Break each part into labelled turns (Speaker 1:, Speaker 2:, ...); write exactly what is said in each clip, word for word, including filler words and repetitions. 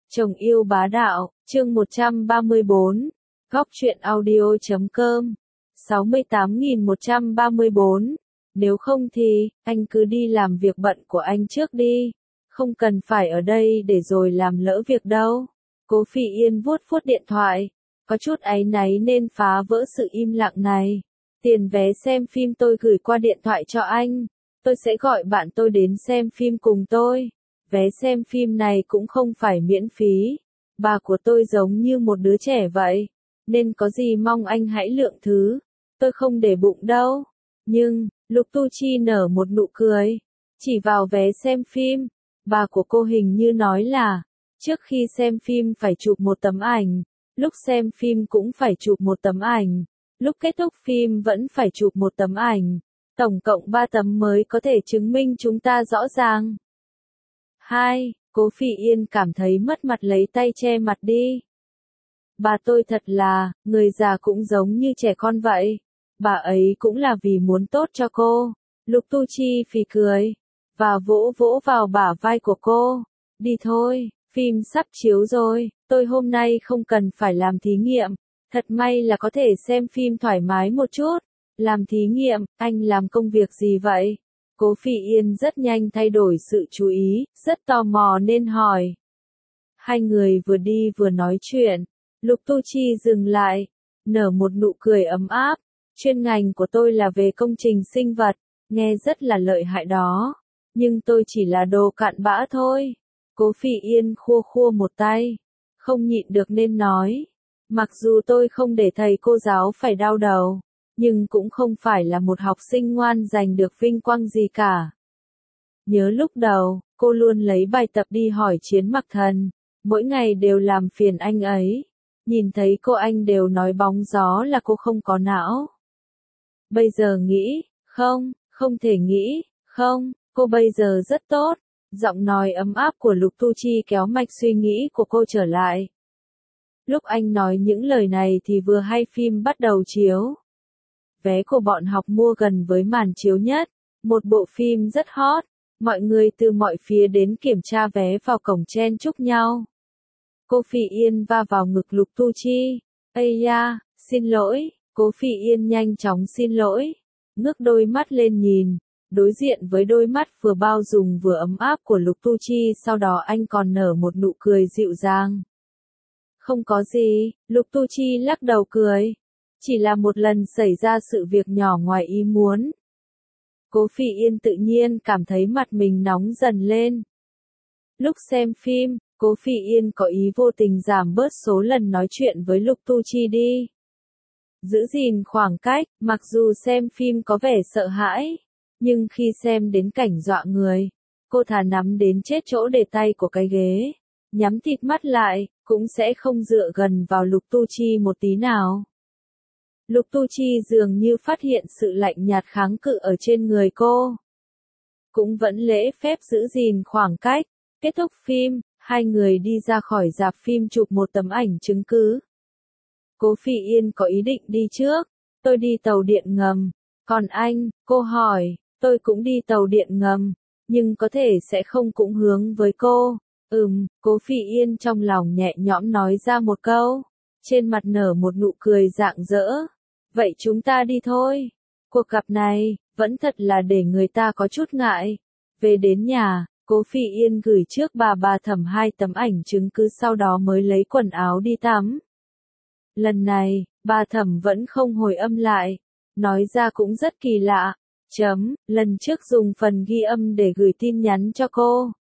Speaker 1: Chồng yêu bá đạo, chương một trăm ba mươi bốn, góc truyện audio chấm com, sáu mươi tám nghìn một trăm ba mươi bốn, nếu không thì, anh cứ đi làm việc bận của anh trước đi, không cần phải ở đây để rồi làm lỡ việc đâu. Cố Phỉ Yên vuốt vuốt điện thoại, có chút áy náy nên phá vỡ sự im lặng này. Tiền vé xem phim tôi gửi qua điện thoại cho anh, tôi sẽ gọi bạn tôi đến xem phim cùng tôi. Vé xem phim này cũng không phải miễn phí, bà của tôi giống như một đứa trẻ vậy, nên có gì mong anh hãy lượng thứ, tôi không để bụng đâu. Nhưng, Lục Tu Chi nở một nụ cười, chỉ vào vé xem phim, bà của cô hình như nói là, trước khi xem phim phải chụp một tấm ảnh, lúc xem phim cũng phải chụp một tấm ảnh, lúc kết thúc phim vẫn phải chụp một tấm ảnh, tổng cộng ba tấm mới có thể chứng minh chúng ta rõ ràng. Hai, Cố Phỉ Yên cảm thấy mất mặt lấy tay che mặt đi. Bà tôi thật là, người già cũng giống như trẻ con vậy. Bà ấy cũng là vì muốn tốt cho cô. Lục Tu Chi phì cười, và vỗ vỗ vào bả vai của cô. Đi thôi, phim sắp chiếu rồi, tôi hôm nay không cần phải làm thí nghiệm. Thật may là có thể xem phim thoải mái một chút. Làm thí nghiệm, anh làm công việc gì vậy? Cố Phỉ Yên rất nhanh thay đổi sự chú ý, rất tò mò nên hỏi. Hai người vừa đi vừa nói chuyện, Lục Tu Chi dừng lại, nở một nụ cười ấm áp. Chuyên ngành của tôi là về công trình sinh vật, nghe rất là lợi hại đó, nhưng tôi chỉ là đồ cặn bã thôi. Cố Phỉ Yên khua khua một tay, không nhịn được nên nói. Mặc dù tôi không để thầy cô giáo phải đau đầu, nhưng cũng không phải là một học sinh ngoan giành được vinh quang gì cả. Nhớ lúc đầu, cô luôn lấy bài tập đi hỏi Chiến Mặc Thần, mỗi ngày đều làm phiền anh ấy. Nhìn thấy cô anh đều nói bóng gió là cô không có não. Bây giờ nghĩ, không, không thể nghĩ, không, cô bây giờ rất tốt. Giọng nói ấm áp của Lục Tu Chi kéo mạch suy nghĩ của cô trở lại. Lúc anh nói những lời này thì vừa hay phim bắt đầu chiếu. Vé của bọn học mua gần với màn chiếu nhất, một bộ phim rất hot, mọi người từ mọi phía đến kiểm tra vé vào cổng chen chúc nhau. Cố Phỉ Yên va vào ngực Lục Tu Chi, ây da, xin lỗi, Cố Phỉ Yên nhanh chóng xin lỗi, ngước đôi mắt lên nhìn, đối diện với đôi mắt vừa bao dung vừa ấm áp của Lục Tu Chi, sau đó anh còn nở một nụ cười dịu dàng. Không có gì, Lục Tu Chi lắc đầu cười. Chỉ là một lần xảy ra sự việc nhỏ ngoài ý muốn. Cố Phỉ Yên tự nhiên cảm thấy mặt mình nóng dần lên. Lúc xem phim, Cố Phỉ Yên có ý vô tình giảm bớt số lần nói chuyện với Lục Tu Chi đi. Giữ gìn khoảng cách, mặc dù xem phim có vẻ sợ hãi, nhưng khi xem đến cảnh dọa người, cô thà nắm đến chết chỗ để tay của cái ghế, nhắm thịt mắt lại, cũng sẽ không dựa gần vào Lục Tu Chi một tí nào. Lục Tu Chi dường như phát hiện sự lạnh nhạt kháng cự ở trên người cô. Cũng vẫn lễ phép giữ gìn khoảng cách. Kết thúc phim, hai người đi ra khỏi rạp phim chụp một tấm ảnh chứng cứ. Cố Phỉ Yên có ý định đi trước. Tôi đi tàu điện ngầm. Còn anh, cô hỏi, tôi cũng đi tàu điện ngầm. Nhưng có thể sẽ không cũng hướng với cô. Ừm, Cố Phỉ Yên trong lòng nhẹ nhõm nói ra một câu. Trên mặt nở một nụ cười rạng rỡ. Vậy chúng ta đi thôi. Cuộc gặp này, vẫn thật là để người ta có chút ngại. Về đến nhà, Cố Phỉ Yên gửi trước bà bà Thẩm hai tấm ảnh chứng cứ, sau đó mới lấy quần áo đi tắm. Lần này, bà Thẩm vẫn không hồi âm lại. Nói ra cũng rất kỳ lạ. Chấm, lần trước dùng phần ghi âm để gửi tin nhắn cho cô.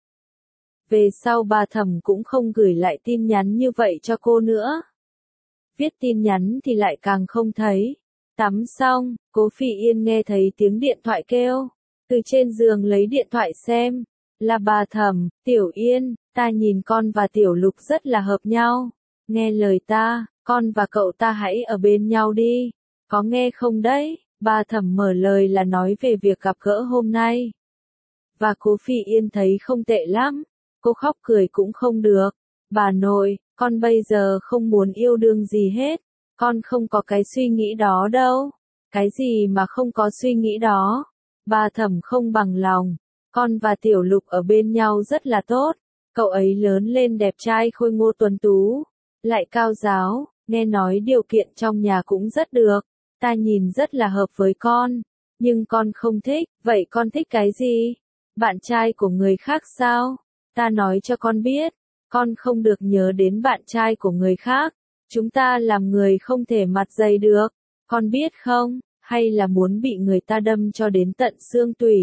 Speaker 1: Về sau bà Thẩm cũng không gửi lại tin nhắn như vậy cho cô nữa. Viết tin nhắn thì lại càng không thấy. Tắm xong, Cố Phỉ Yên nghe thấy tiếng điện thoại kêu. Từ trên giường lấy điện thoại xem. Là bà Thẩm. Tiểu Yên, ta nhìn con và Tiểu Lục rất là hợp nhau. Nghe lời ta, con và cậu ta hãy ở bên nhau đi. Có nghe không đấy? Bà Thẩm mở lời là nói về việc gặp gỡ hôm nay. Và Cố Phỉ Yên thấy không tệ lắm. Cô khóc cười cũng không được. Bà nội, con bây giờ không muốn yêu đương gì hết. Con không có cái suy nghĩ đó đâu. Cái gì mà không có suy nghĩ đó? Bà Thẩm không bằng lòng. Con và Tiểu Lục ở bên nhau rất là tốt. Cậu ấy lớn lên đẹp trai khôi ngô tuấn tú, lại cao giáo, nghe nói điều kiện trong nhà cũng rất được, ta nhìn rất là hợp với con, nhưng con không thích, vậy con thích cái gì? Bạn trai của người khác sao? Ta nói cho con biết, con không được nhớ đến bạn trai của người khác, chúng ta làm người không thể mặt dày được, con biết không, hay là muốn bị người ta đâm cho đến tận xương tủy.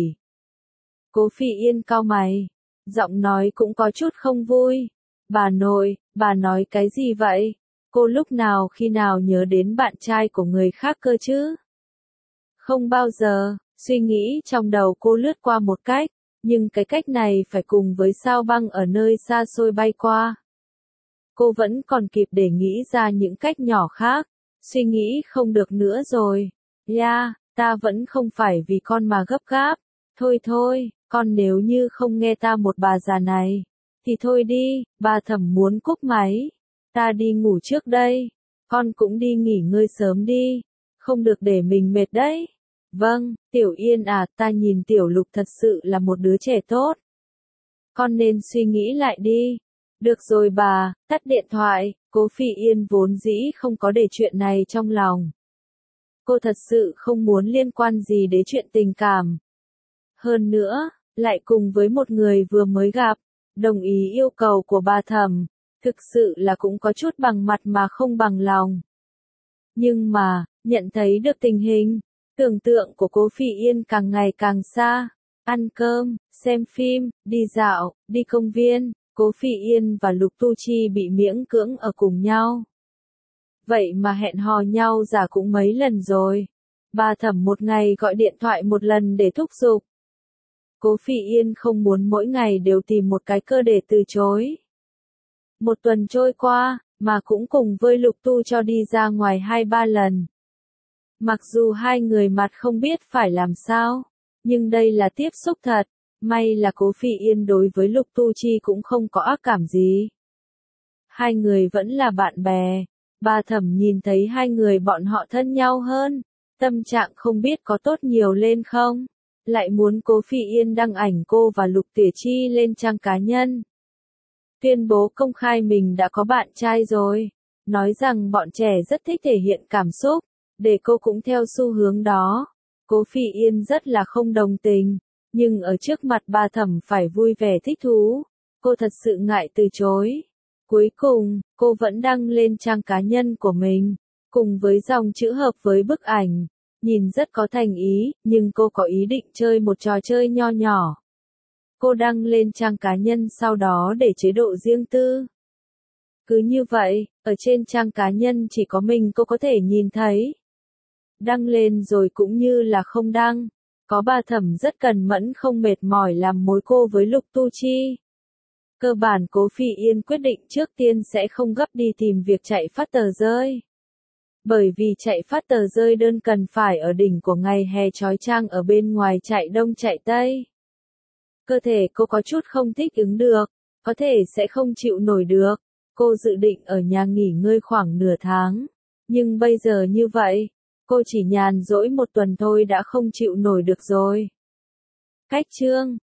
Speaker 1: Cố Phỉ Yên cau mày, giọng nói cũng có chút không vui. Bà nội, bà nói cái gì vậy? Cô lúc nào khi nào nhớ đến bạn trai của người khác cơ chứ? Không bao giờ, suy nghĩ trong đầu cô lướt qua một cách, nhưng cái cách này phải cùng với sao băng ở nơi xa xôi bay qua. Cô vẫn còn kịp để nghĩ ra những cách nhỏ khác, suy nghĩ không được nữa rồi. Ya, ta vẫn không phải vì con mà gấp gáp. Thôi thôi, con nếu như không nghe ta một bà già này, thì thôi đi, bà Thẩm muốn cúp máy. Ta đi ngủ trước đây, con cũng đi nghỉ ngơi sớm đi, không được để mình mệt đấy. Vâng, Tiểu Yên à, ta nhìn Tiểu Lục thật sự là một đứa trẻ tốt. Con nên suy nghĩ lại đi. Được rồi bà, tắt điện thoại, Cố Phỉ Yên vốn dĩ không có để chuyện này trong lòng. Cô thật sự không muốn liên quan gì đến chuyện tình cảm. Hơn nữa, lại cùng với một người vừa mới gặp, đồng ý yêu cầu của bà Thẩm, thực sự là cũng có chút bằng mặt mà không bằng lòng. Nhưng mà, nhận thấy được tình hình, tưởng tượng của Cố Phỉ Yên càng ngày càng xa. Ăn cơm, xem phim, đi dạo, đi công viên, Cố Phỉ Yên và Lục Tu Chi bị miễn cưỡng ở cùng nhau. Vậy mà hẹn hò nhau giả cũng mấy lần rồi. Bà Thẩm một ngày gọi điện thoại một lần để thúc giục. Cố Phỉ Yên không muốn mỗi ngày đều tìm một cái cơ để từ chối. Một tuần trôi qua, mà cũng cùng với Lục Tu cho đi ra ngoài hai ba lần. Mặc dù hai người mặt không biết phải làm sao, nhưng đây là tiếp xúc thật, may là Cố Phỉ Yên đối với Lục Tu Chi cũng không có ác cảm gì. Hai người vẫn là bạn bè, bà Thẩm nhìn thấy hai người bọn họ thân nhau hơn, tâm trạng không biết có tốt nhiều lên không, lại muốn Cố Phỉ Yên đăng ảnh cô và Lục Tỉa Chi lên trang cá nhân. Tuyên bố công khai mình đã có bạn trai rồi, nói rằng bọn trẻ rất thích thể hiện cảm xúc, để cô cũng theo xu hướng đó. Cố Phỉ Yên rất là không đồng tình, nhưng ở trước mặt bà Thẩm phải vui vẻ thích thú, cô thật sự ngại từ chối. Cuối cùng, cô vẫn đăng lên trang cá nhân của mình, cùng với dòng chữ hợp với bức ảnh, nhìn rất có thành ý, nhưng cô có ý định chơi một trò chơi nho nhỏ. Cô đăng lên trang cá nhân sau đó để chế độ riêng tư. Cứ như vậy, ở trên trang cá nhân chỉ có mình cô có thể nhìn thấy. Đăng lên rồi cũng như là không đăng. Có bà Thẩm rất cần mẫn không mệt mỏi làm mối cô với Lục Tu Chi. Cơ bản Cố Phỉ Yên quyết định trước tiên sẽ không gấp đi tìm việc chạy phát tờ rơi. Bởi vì chạy phát tờ rơi đơn cần phải ở đỉnh của ngày hè chói chang ở bên ngoài chạy đông chạy tây. Cơ thể cô có chút không thích ứng được, có thể sẽ không chịu nổi được. Cô dự định ở nhà nghỉ ngơi khoảng nửa tháng. Nhưng bây giờ như vậy, cô chỉ nhàn rỗi một tuần thôi đã không chịu nổi được rồi. Cách chương